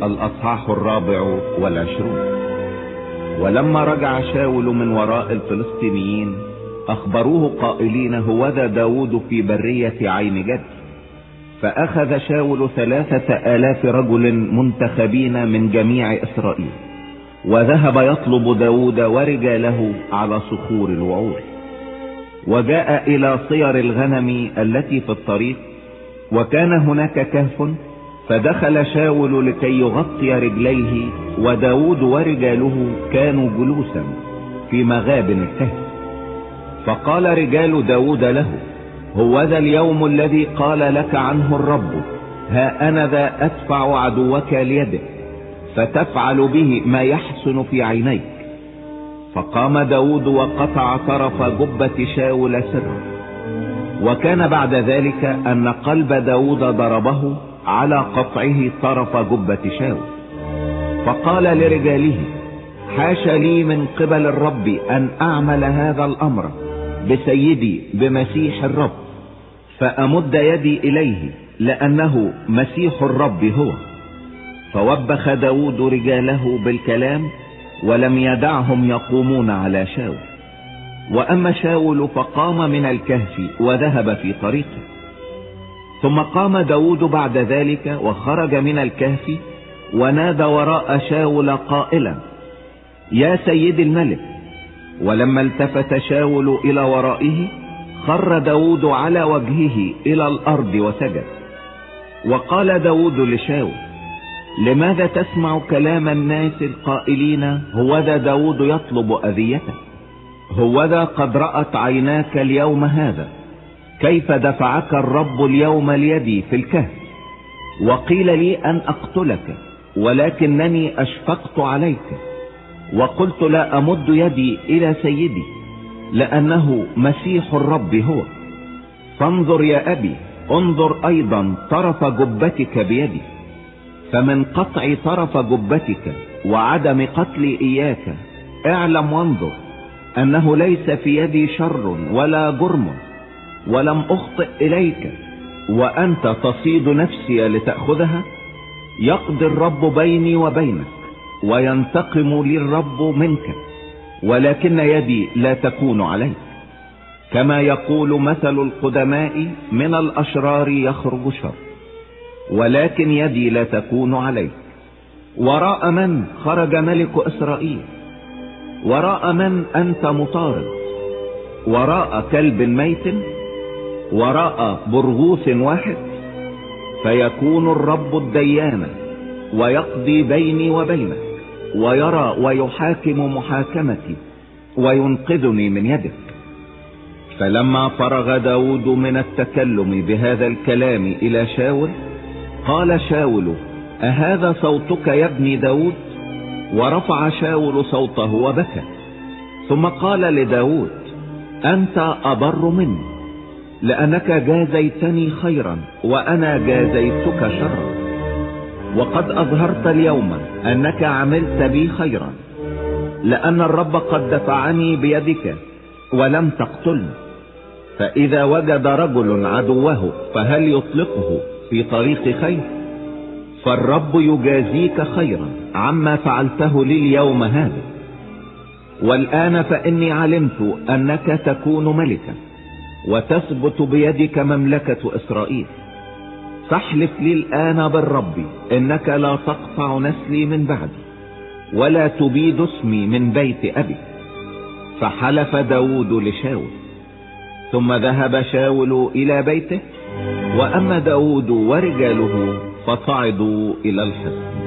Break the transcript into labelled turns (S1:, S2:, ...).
S1: الأصحاح 24. ولما رجع شاول من وراء الفلسطينيين أخبروه قائلين: هوذا داود في برية عين جد. فأخذ شاول 3000 رجل منتخبين من جميع إسرائيل، وذهب يطلب داود ورجاله على صخور الوعور، وجاء إلى صير الغنم التي في الطريق، وكان هناك كهف، فدخل شاول لكي يغطي رجليه، وداود ورجاله كانوا جلوسا في مغابن الكهف. فقال رجال داود له: هوذا اليوم الذي قال لك عنه الرب: ها أنا ذا أدفع عدوك ليدك، فتفعل به ما يحسن في عينيك. فقام داود وقطع طرف جبة شاول سرا. وكان بعد ذلك أن قلب داود ضربه على قطعه طرف جبة شاول. فقال لرجاله: حاش لي من قبل الرب أن أعمل هذا الأمر بسيدي بمسيح الرب، فأمد يدي إليه، لأنه مسيح الرب هو. فوبخ داود رجاله بالكلام، ولم يدعهم يقومون على شاول. وأما شاول فقام من الكهف وذهب في طريقه. ثم قام داود بعد ذلك وخرج من الكهف، ونادى وراء شاول قائلا: يا سيد الملك. ولما التفت شاول إلى ورائه خر داود على وجهه إلى الأرض وسجد. وقال داود لشاول: لماذا تسمع كلام الناس القائلين: هوذا داود يطلب أذيته؟ هوذا قد رأت عيناك اليوم هذا كيف دفعك الرب اليوم ليدي في الكهف، وقيل لي أن أقتلك، ولكنني أشفقت عليك، وقلت لا أمد يدي إلى سيدي، لأنه مسيح الرب هو. فانظر يا أبي، انظر أيضا طرف جبتك بيدي. فمن قطع طرف جبتك وعدم قتلي إياك اعلم وانظر أنه ليس في يدي شر ولا جرم، ولم أخطئ إليك، وأنت تصيد نفسي لتأخذها. يقضي الرب بيني وبينك، وينتقم لي الرب منك، ولكن يدي لا تكون عليك. كما يقول مثل القدماء: من الأشرار يخرج شر، ولكن يدي لا تكون عليك. وراء من خرج ملك إسرائيل؟ وراء من أنت مطارد؟ وراء كلب ميت؟ وراء برغوث واحد؟ فيكون الرب الديان، ويقضي بيني وبينك، ويرى ويحاكم محاكمتي، وينقذني من يدك. فلما فرغ داود من التكلم بهذا الكلام إلى شاول، قال شاول: أهذا صوتك يا ابن داود؟ ورفع شاول صوته وبكى. ثم قال لداود: أنت أبر مني، لأنك جازيتني خيرا وأنا جازيتك شرا. وقد أظهرت اليوم أنك عملت بي خيرا، لأن الرب قد دفعني بيدك ولم تقتلني. فإذا وجد رجل عدوه فهل يطلقه في طريق خير؟ فالرب يجازيك خيرا عما فعلته لي اليوم هذا. والآن فإني علمت أنك تكون ملكا، وتثبت بيدك مملكة إسرائيل. فاحلف لي الآن بالرب إنك لا تقطع نسلي من بعدي، ولا تبيد اسمي من بيت أبي. فحلف داود لشاول. ثم ذهب شاول إلى بيته، وأما داود ورجاله فصعدوا إلى الحصن.